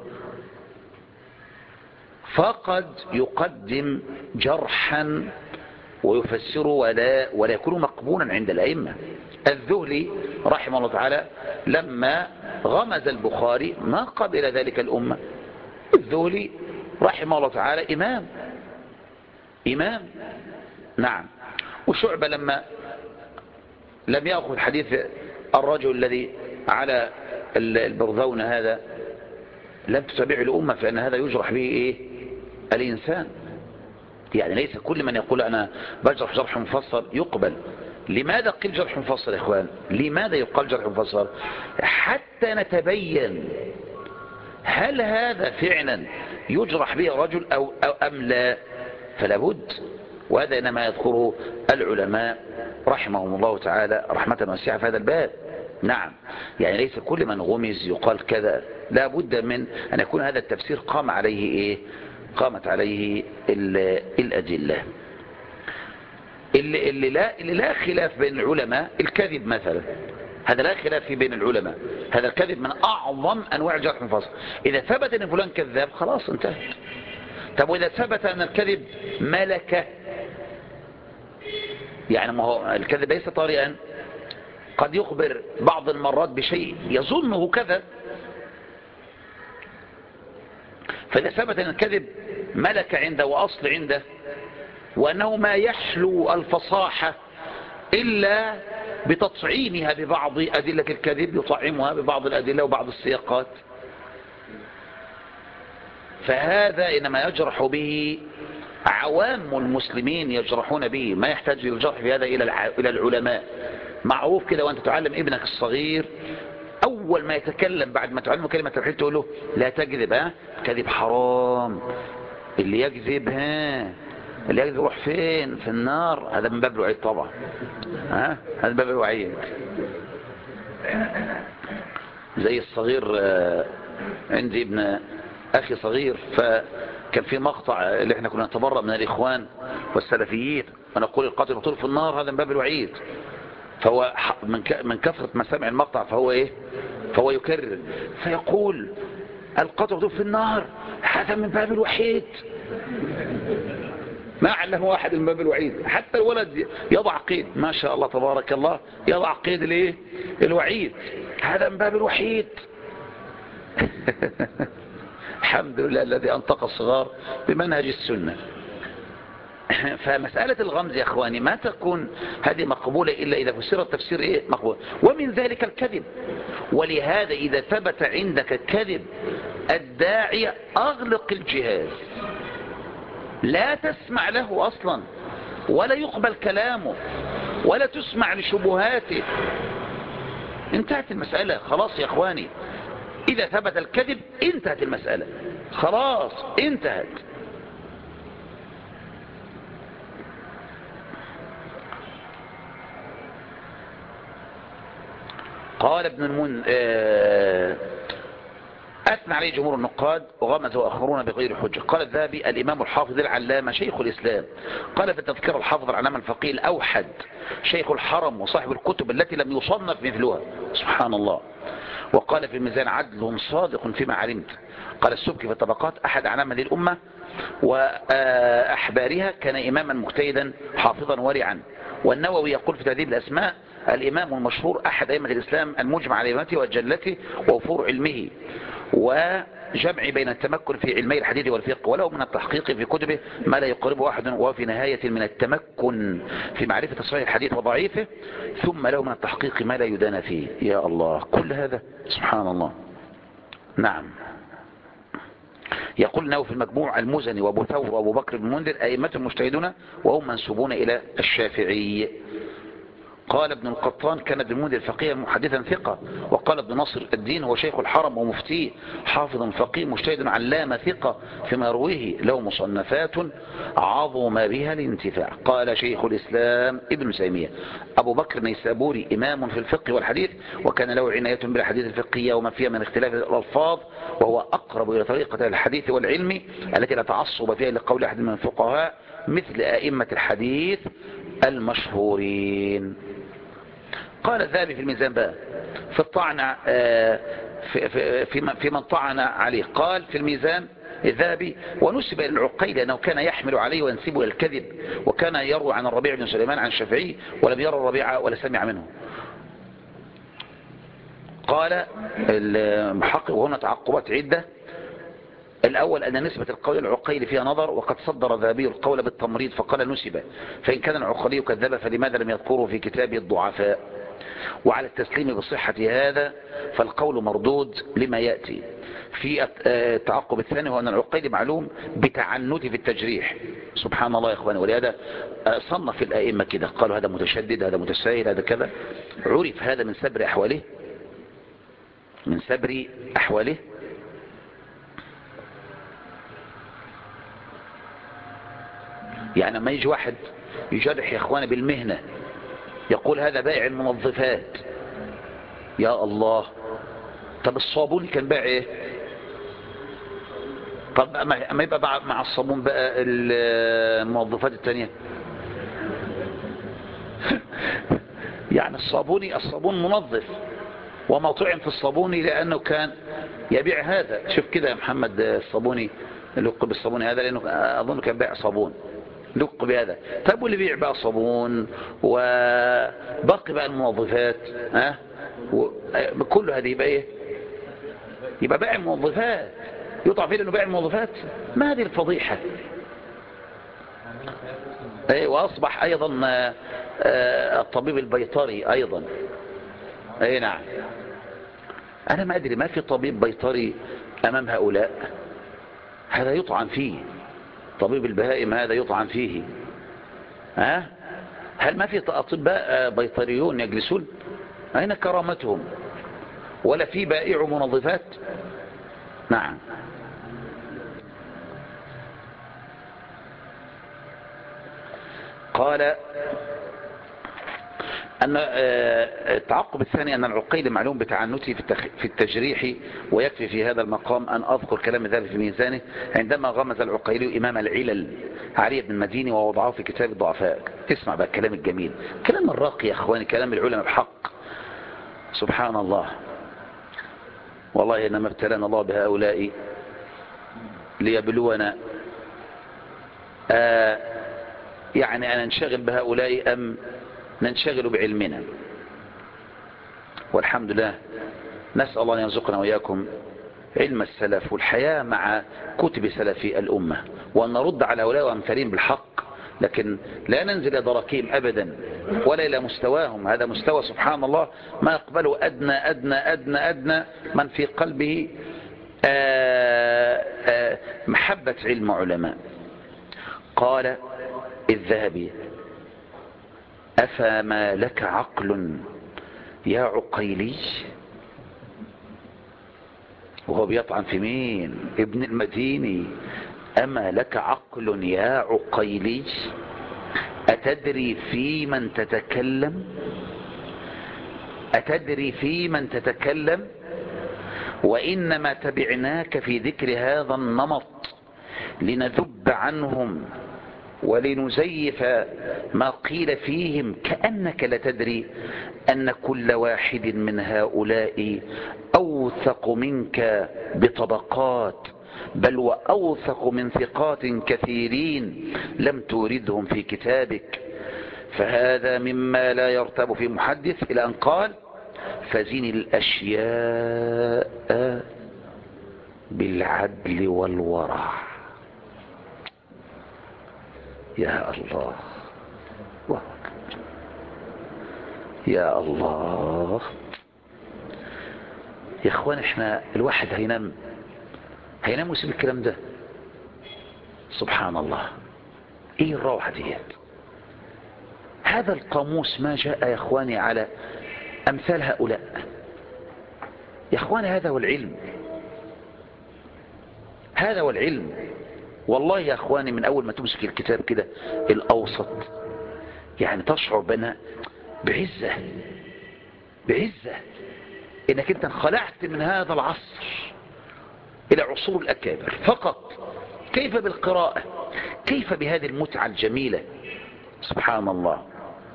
A: فقد يقدم جرحا ويفسره ولا, ولا يكون مقبولا عند الأئمة. الذهلي رحمه الله تعالى لما غمز البخاري ما قبل ذلك الأمة. الذهلي رحمه الله تعالى إمام إمام نعم. وشعبة لما لم يأخذ حديث الرجل الذي على البرذون هذا لم تتبعه الأمة، فإن هذا يجرح به إيه؟ الإنسان. يعني ليس كل من يقول أنا بجرح جرح مفصل يقبل. لماذا قيل جرح مفصل يا إخوان؟ لماذا يقال جرح مفصل؟ حتى نتبين هل هذا فعلا يجرح به رجل أو, أو أم لا، فلا بد. وهذا إنما يذكره العلماء رحمهم الله تعالى رحمة واسعة في هذا الباب. نعم، يعني ليس كل من غمز يقال كذا، لا بد من أن يكون هذا التفسير قام عليه إيه؟ قامت عليه الأدلة. اللي, اللي, لا, اللي لا خلاف بين العلماء الكذب مثلا، هذا لا خلاف في بين العلماء، هذا الكذب من أعظم أنواع الجرح المفصل. إذا ثبت أن فلان كذاب خلاص انتهت. طب وإذا ثبت أن الكذب ملكة يعني ما هو الكذب ليس طارئا، قد يخبر بعض المرات بشيء يظنه كذا. فإذا ثبت أن الكذب ملك عنده وأصل عنده، وأنه ما يحلو الفصاحة إلا بتطعيمها ببعض أدلة الكذب، يطعمها ببعض الأدلة وبعض السياقات، فهذا إنما يجرح به عوام المسلمين، يجرحون به، ما يحتاج للجرح في هذا إلى العلماء. معروف كده، وأنت تعلم ابنك الصغير أول ما يتكلم بعد ما تعلمه كلمة التوحيد تقول له لا تكذب، ها كذب حرام، اللي يكذب ها اللي يكذب يروح فين؟ في النار. هذا من باب الوعيد طبعا، ها هذا من باب الوعيد. زي الصغير، عندي ابن أخي صغير، فكان في مقطع اللي احنا كنا نتبرأ من الإخوان والسلفيين ونقول القاتل المقتول في النار، هذا من باب الوعيد. فهو من كثرة ما سمع المقطع فهو ايه فهو يكرر، فيقول القاتل المقتول في النار هذا من باب الوعيد. ما علمه واحد من باب الوعيد، حتى الولد يضع قيد، ما شاء الله تبارك الله، يضع قيد الايه الوعيد، هذا من باب الوعيد. الحمد لله الذي أنطق الصغار بمنهج السنة. فمسألة الغمز يا أخواني ما تكون هذه مقبولة إلا إذا فسر التفسير إيه مقبول، ومن ذلك الكذب. ولهذا إذا ثبت عندك كذب الداعي أغلق الجهاز، لا تسمع له أصلا، ولا يقبل كلامه، ولا تسمع لشبهاته. انتهت المسألة خلاص يا أخواني. إذا ثبت الكذب انتهت المسألة خلاص، انتهت. قال ابن المن آه أثنى عليه جمهور النقاد وغمز وآخرون بغير حجة. قال الذهبي الإمام الحافظ العلامة شيخ الإسلام، قال في التذكرة الحافظ العلامة الفقيه الأوحد شيخ الحرم وصاحب الكتب التي لم يصنف مثلها، سبحان الله. وقال في الميزان عدل صادق فيما علمت. قال السبكي في الطبقات أحد أعلام للأمة وأحبارها، كان إماما مجتهدا حافظا ورعا. والنووي يقول في تهذيب الأسماء الإمام المشهور أحد أئمة الإسلام المجمع على إمامته وجلته ووفور علمه وجمع بين التمكن في علمي الحديث والفقه، وله من التحقيق في كتبه ما لا يقربه أحد، وهو في نهاية من التمكن في معرفة صحيح الحديث وضعيفه، ثم له من التحقيق ما لا يدان فيه. يا الله، كل هذا سبحان الله. نعم. يقول انه في المجموع المزني وابو ثور وابو بكر بن المنذر ائمه مجتهدون وهم منسوبون الى الشافعي. قال ابن القطان كان ابن المنذر فقيها محدثا ثقة. وقال ابن نصر الدين هو شيخ الحرم ومفتيه حافظ فقيه مجتهد علامة ثقة فيما يرويه، له مصنفات عظم بها الانتفاع. قال شيخ الإسلام ابن تيمية أبو بكر النيسابوري إمام في الفقه والحديث، وكان له عناية بالحديث الفقهية وما فيها من اختلاف الألفاظ، وهو أقرب إلى طريقة الحديث والعلم التي لا تعصب فيها لقول أحد من الفقهاء مثل أئمة الحديث المشهورين. قال الذهبي في الميزان بقى في الطعن في, في, في, في من طعن عليه، قال في الميزان الذهبي ونسب إلى العقيل أنه كان يحمل عليه وينسبه إلى الكذب، وكان يروي عن الربيع بن سليمان عن الشافعي ولم يرى الربيع ولا سمع منه. قال المحقق وهنا تعقبات عدة. الأول أن نسبة القول العقيل فيها نظر، وقد صدر الذهبي القول بالتمريض فقال نسبة، فإن كان العقيلي كذب فلماذا لم يذكره في كتابه الضعفاء؟ وعلى التسليم بصحة هذا فالقول مردود لما يأتي. في التعقب الثاني هو أن العقيلي معلوم بتعنته في التجريح، سبحان الله يا إخواني. ولهذا صنف الأئمة كده، قالوا هذا متشدد، هذا متساهل، هذا كذا. عرف هذا من سبر أحواله، من سبر أحواله. يعني ما يجي واحد يجرح يا اخواني بالمهنة يقول هذا بائع المنظفات، يا الله، طب الصابون كان بائع ايه؟ طب ما يبقى مع الصابون بقى المنظفات التانية؟ يعني الصابوني الصابون منظف وما طعم في الصابوني لأنه كان يبيع هذا. شوف كده يا محمد الصابوني اللي يقول بالصابوني هذا لأنه أظن كان بائع صابون. دق بهذا. طب واللي بيع بقى صابون وباقي بقى المنظفات، ها كل هذه يبقى ايه؟ يبقى بائع المنظفات، يطع فيه انه بائع المنظفات. ما هذه الفضيحة؟ ايه، واصبح ايضا الطبيب البيطري ايضا. اي نعم. انا ما ادري، ما في طبيب بيطري امام هؤلاء؟ هذا يطعن فيه. طبيب البهائم هذا يطعن فيه. ها؟ هل ما في اطباء بيطريون يجلسون؟ اين كرامتهم؟ ولا في بائع منظفات؟ نعم. قال أن التعقب الثاني أن العقيل معلوم بتعنته في التجريح، ويكفي في هذا المقام أن أذكر كلام ذلك في ميزانه عندما غمز العقيلي إمام العلل علي بن المديني ووضعه في كتاب الضعفاء. اسمع بقى الكلام الجميل، كلام الراقي يا أخواني، كلام العلماء بحق. سبحان الله. والله إنما ابتلانا الله بهؤلاء ليبلونا، آه يعني أن ننشغل بهؤلاء أم ننشغل بعلمنا. والحمد لله، نسأل الله أن يرزقنا وإياكم علم السلف والحياة مع كتب سلف الأمة، وأن نرد على هؤلاء وأمثالهم بالحق، لكن لا ننزل إلى دراكيم أبدا ولا إلى مستواهم. هذا مستوى سبحان الله ما يقبله أدنى أدنى أدنى أدنى من في قلبه آآ آآ محبة علم علماء. قال الذهبي: أفما لك عقل يا عقيلي؟ وهو بيطعن في مين؟ ابن المديني. أما لك عقل يا عقيلي؟ أتدري في من تتكلم؟ أتدري في من تتكلم؟ وإنما تبعناك في ذكر هذا النمط لنذب عنهم ولنزيف ما قيل فيهم، كأنك لتدري أن كل واحد من هؤلاء أوثق منك بطبقات، بل وأوثق من ثقات كثيرين لم توردهم في كتابك، فهذا مما لا يرتاب في محدث، إلى أن قال: فزن الأشياء بالعدل والورع. يا الله، يا الله يا اخوان، احنا الواحد هينام هينام ويسيب الكلام ده؟ سبحان الله. ايه الروعة ديت؟ هذا القاموس ما جاء يا اخواني على امثال هؤلاء. يا اخواني هذا هو العلم، هذا هو العلم. والله يا اخواني من اول ما تمسك الكتاب كده الاوسط، يعني تشعر بنا بعزة، بعزة انك انت انخلعت من هذا العصر الى عصور الاكابر فقط. كيف بالقراءة؟ كيف بهذه المتعة الجميلة؟ سبحان الله.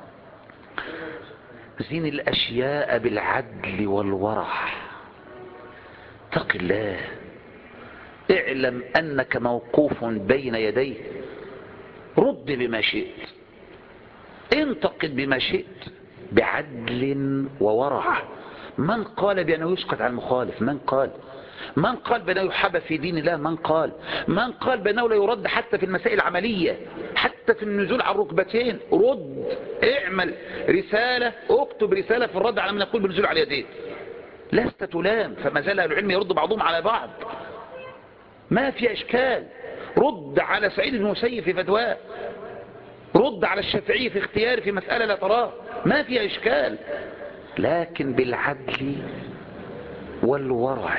A: زين الاشياء بالعدل والورع. اتق الله، اعلم انك موقوف بين يديه، رد بما شئت، انتقد بما شئت بعدل وورع. من قال بأنه يسقط عن المخالف؟ من قال؟ من قال بأنه يحب في دين الله؟ من قال؟ من قال بأنه لا يرد حتى في المسائل العملية، حتى في النزول على الركبتين؟ رد، اعمل رسالة، اكتب رسالة في الرد على من يقول بالنزول على اليدين. لست تلام، فما زال أهل العلم يرد بعضهم على بعض، ما في إشكال. رد على سعيد بن المسيب في فتواه، رد على الشافعي في اختياره في مسألة لا تراه، ما فيها إشكال، لكن بالعدل والورع.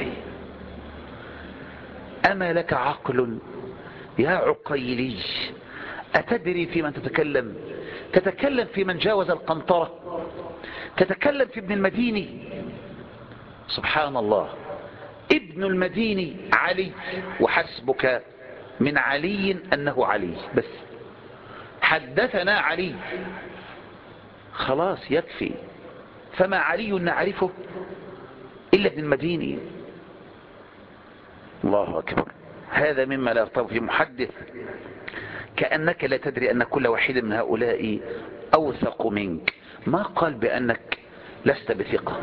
A: أما لك عقل يا عقيلي؟ أتدري في من تتكلم؟ تتكلم في من جاوز القنطرة، تتكلم في ابن المديني. سبحان الله. ابن المديني علي، وحسبك من علي أنه علي بس. حدثنا علي، خلاص يكفي. فما علي نعرفه إلا ابن المديني. الله أكبر. هذا مما لا يرتبط في محدث. كأنك لا تدري أن كل واحد من هؤلاء أوثق منك. ما قال بأنك لست بثقة.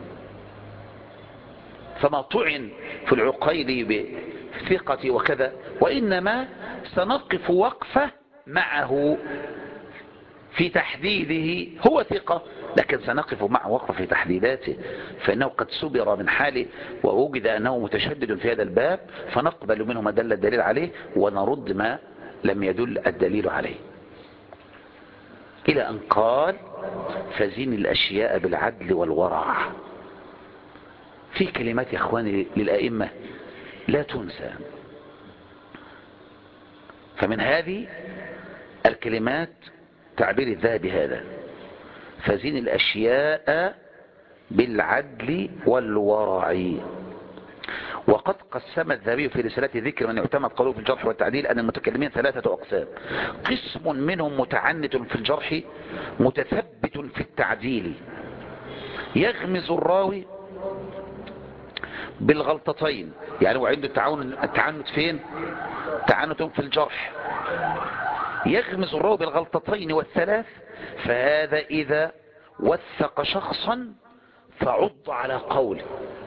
A: فما طعن في العقيل بثقة وكذا، وإنما سنقف وقفة معه في تحديده. هو ثقة، لكن سنقف معه وقفة في تحديداته، فإنه قد سبر من حاله ووجد أنه متشدد في هذا الباب، فنقبل منه ما دل الدليل عليه ونرد ما لم يدل الدليل عليه. إلى أن قال فزين الأشياء بالعدل والورع. في كلمات يا إخواني للأئمة لا تنسى. فمن هذه الكلمات تعبير الذهبي هذا: فزين الأشياء بالعدل والورع. وقد قسم الذهبي في رسالة ذكر من يعتمد قوله في الجرح والتعديل أن المتكلمين ثلاثة أقسام: قسم منهم متعنت في الجرح متثبت في التعديل، يغمز الراوي بالغلطتين. يعني هو عنده التعاون التعنت فين؟ تعنت في الجرح. يغمز الراوي بالغلطتين والثلاث، فهذا إذا وثق شخصا فعض على قوله.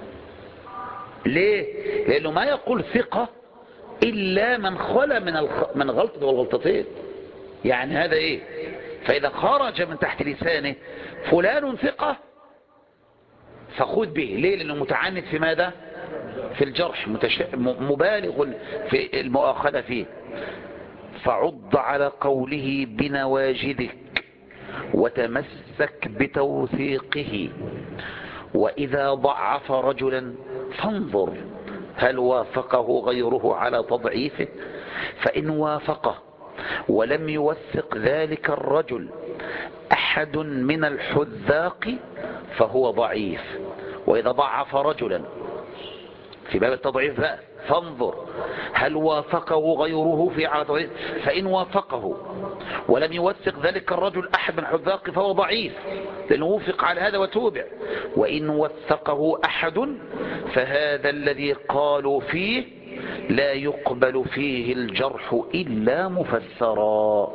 A: ليه؟ لأنه ما يقول ثقة إلا من خلى من الخ... من غلطة والغلطتين. يعني هذا إيه؟ فإذا خرج من تحت لسانه فلان ثقة فخذ به. ليه؟ لأنه متعنت في ماذا؟ في الجرح، متش... مبالغ في المؤاخذة فيه. فعض على قوله بنواجذك وتمسك بتوثيقه. وإذا ضعف رجلا فانظر هل وافقه غيره على تضعيفه، فإن وافقه ولم يوثق ذلك الرجل أحد من الحذاق فهو ضعيف. وإذا ضعف رجلا في باب التضعيف بقى فانظر هل وافقه غيره في على تضعيف، فإن وافقه ولم يوثق ذلك الرجل أحد من الحذاق فهو ضعيف لأنه وفق على هذا وتوبع. وإن وثقه أحد فهذا الذي قالوا فيه لا يقبل فيه الجرح إلا مفسرا.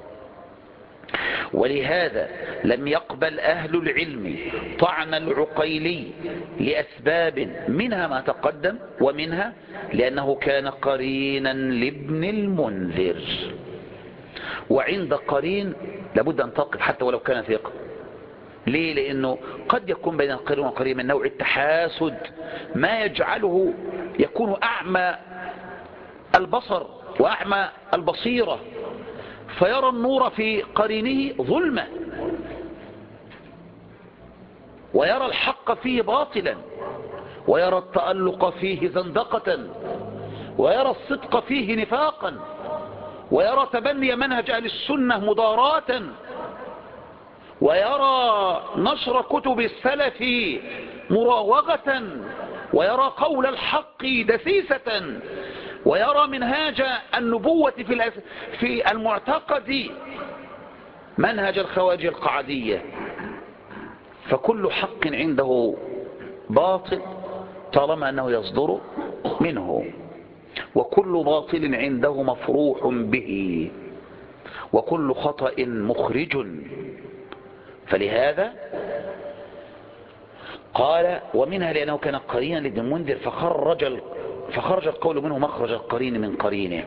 A: ولهذا لم يقبل أهل العلم طعن العقيلي لأسباب، منها ما تقدم، ومنها لأنه كان قرينا لابن المنذر. وعند قرين لابد أن تقف حتى ولو كان ثقة. ليه؟ لأنه قد يكون بين القرين والقرين من نوع التحاسد ما يجعله يكون أعمى البصر وأعمى البصيرة، فيرى النور في قرينه ظلمة، ويرى الحق فيه باطلا، ويرى التألق فيه زندقة، ويرى الصدق فيه نفاقا، ويرى تبني منهج أهل السنة مضاراة، ويرى نشر كتب السلف مراوغة، ويرى قول الحق دسيسة، ويرى منهاج النبوة في في المعتقد منهج الخوارج القعدية. فكل حق عنده باطل طالما أنه يصدر منه، وكل باطل عنده مفروح به، وكل خطأ مخرج. فلهذا قال ومنها لأنه كان قرينا لابن المنذر فخرج فخرج القول منه مخرج القرين من قرينه.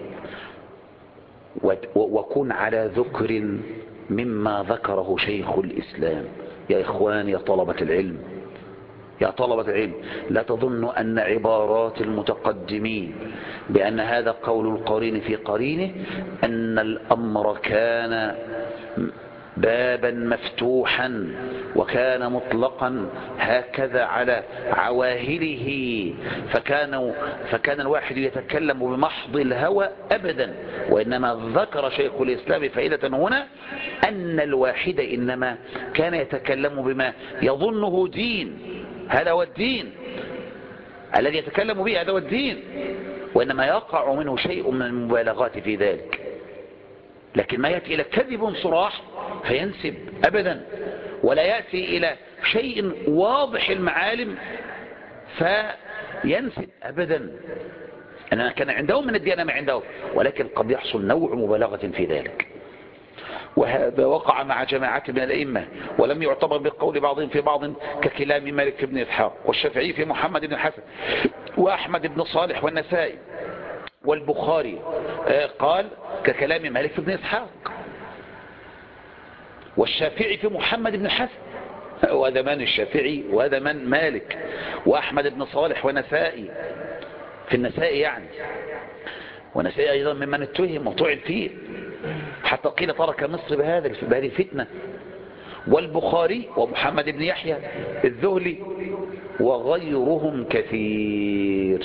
A: وكن على ذكر مما ذكره شيخ الإسلام. يا إخوان يا طلبة العلم يا طلبة العلم لا تظنوا أن عبارات المتقدمين بأن هذا قول القرين في قرينه أن الأمر كان بابا مفتوحا وكان مطلقا هكذا على عواهله، فكان, فكان الواحد يتكلم بمحض الهوى أبدا. وإنما ذكر شيخ الإسلام فائدة هنا أن الواحد إنما كان يتكلم بما يظنه دين، هذا هو الدين الذي يتكلم به، هذا هو الدين، وإنما يقع منه شيء من المبالغات في ذلك. لكن ما يأتي إلى كذب صراح فينسب أبدا، ولا يأتي إلى شيء واضح المعالم فينسب أبدا. أننا كان عندهم من الديانة ما عندهم، ولكن قد يحصل نوع مبالغة في ذلك. وهذا وقع مع جماعات من الأئمة، ولم يعتبر بقول بعضهم في بعض، ككلام مالك بن إسحاق والشافعي في محمد بن الحسن وأحمد بن صالح والنسائي والبخاري قال ككلام مالك بن إسحاق والشافعي في محمد بن الحسن، وهذا من الشافعي وهذا من مالك، وأحمد بن صالح ونسائي في النسائي يعني، ونسائي أيضا ممن اتهم وطعن فيه حتى قيل ترك مصر بهذا بهذه الفتنة، والبخاري ومحمد بن يحيى الذهلي وغيرهم كثير.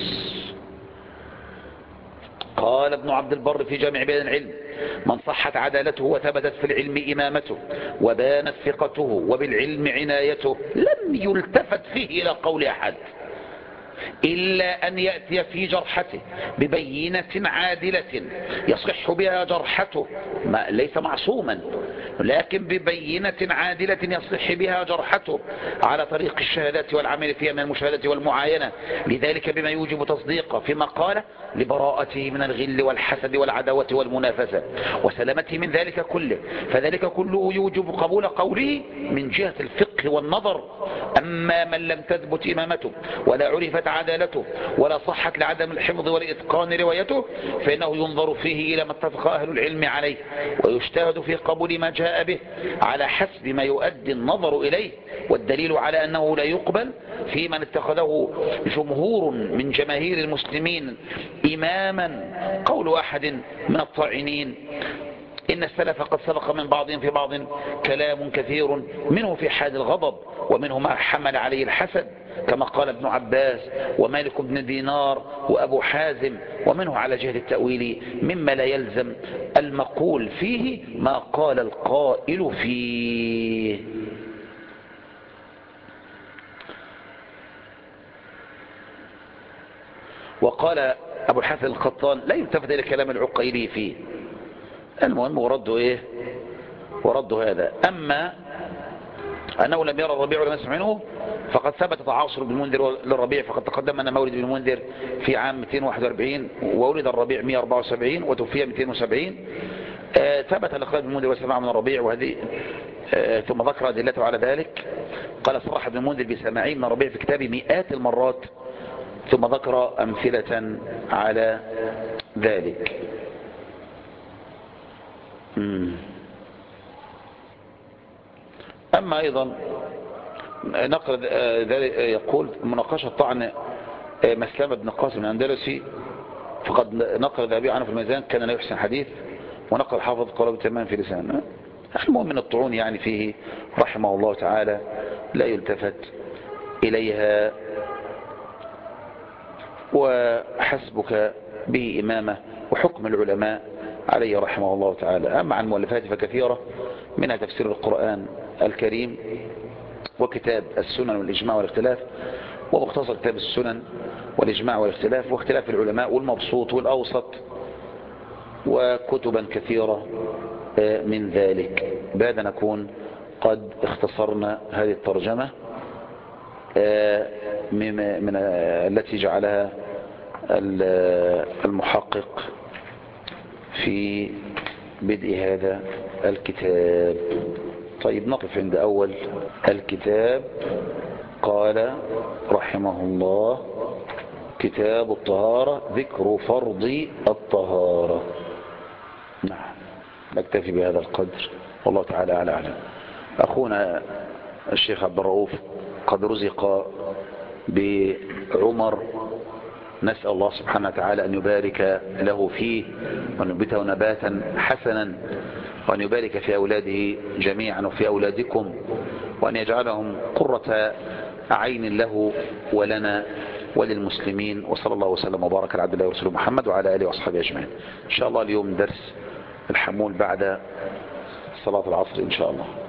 A: قال ابن عبد البر في جامع بيان العلم: من صحت عدالته وثبتت في العلم إمامته وبانت ثقته وبالعلم عنايته لم يلتفت فيه إلى قول أحد، إلا أن يأتي في جرحته ببينة عادلة يصح بها جرحته، ما ليس معصوما، لكن ببينة عادلة يصح بها جرحته على طريق الشهادات والعمل فيها من المشاهدة والمعاينة، لذلك بما يوجب تصديقه فيما قال لبراءته من الغل والحسد والعداوة والمنافسة وسلامته من ذلك كله، فذلك كله يوجب قبول قوله من جهة الفقه والنظر. أما من لم تثبت إمامته ولا عرفت عدالته ولا صحت لعدم الحفظ والإتقان روايته، فإنه ينظر فيه إلى ما اتفق أهل العلم عليه، ويجتهد في قبول ما جاء به على حسب ما يؤدي النظر إليه، والدليل على أنه لا يقبل في من اتخذه جمهور من جماهير المسلمين إماما قول أحد من الطاعنين: إن السلف قد سبق من بعضهم في بعض كلام كثير منه في حال الغضب ومنه ما حمل عليه الحسد، كما قال ابن عباس ومالك بن دينار وأبو حازم، ومنه على جهة التأويل مما لا يلزم المقول فيه ما قال القائل فيه. وقال أبو الحسن القطان: لا يلتفت إلى كلام العقيلي فيه. المهم ورده إيه؟ ورده هذا. أما أنه لم يرى الربيع ولم يسمع منه فقد ثبت تعاصر ابن المنذر للربيع، فقد تقدم أن مولد ابن المنذر في عام مئتين وواحد وأربعين وولد الربيع مئة وأربعة وسبعين وتوفي مئتين وسبعين. آه ثبت لقاء ابن المنذر وسماع من الربيع، وهذه آه ثم ذكر أدلته على ذلك. قال صرح ابن المنذر بسماعه من الربيع في كتابه مئات المرات، ثم ذكر أمثلة على ذلك. مم. أما أيضا نقل ذلك يقول مناقشة طعن مسلمة بن قاسم الأندلسي، فقد نقل الذهبي عنه في الميزان كان لا يحسن حديث، ونقل حافظ قوله بالتمام في لسان. المهم من الطعون يعني فيه رحمه الله تعالى لا يلتفت إليها، وحسبك به إمامة وحكم العلماء عليه رحمه الله تعالى. أما عن مؤلفات فكثيرة، منها تفسير القرآن الكريم، وكتاب السنن والإجماع والاختلاف، ومختصر كتاب السنن والإجماع والاختلاف، واختلاف العلماء والمبسوط والأوسط، وكتبا كثيرة من ذلك. بهذا نكون قد اختصرنا هذه الترجمة من التي جعلها المحقق في بدء هذا الكتاب. طيب نقف عند أول الكتاب. قال رحمه الله: كتاب الطهارة، ذكر فرض الطهارة. نعم، نكتفي بهذا القدر، والله تعالى أعلى أعلم. أخونا الشيخ عبد الرؤوف قد رزق بعمر، نسأل الله سبحانه وتعالى أن يبارك له فيه وأن ينبته نباتا حسنا، وأن يبارك في أولاده جميعا وفي أولادكم، وأن يجعلهم قرة عين له ولنا وللمسلمين. وصلى الله وسلم وبارك على عبد الله ورسوله محمد وعلى آله وأصحابه أجمعين. إن شاء الله اليوم درس الحمول بعد صلاة العصر إن شاء الله.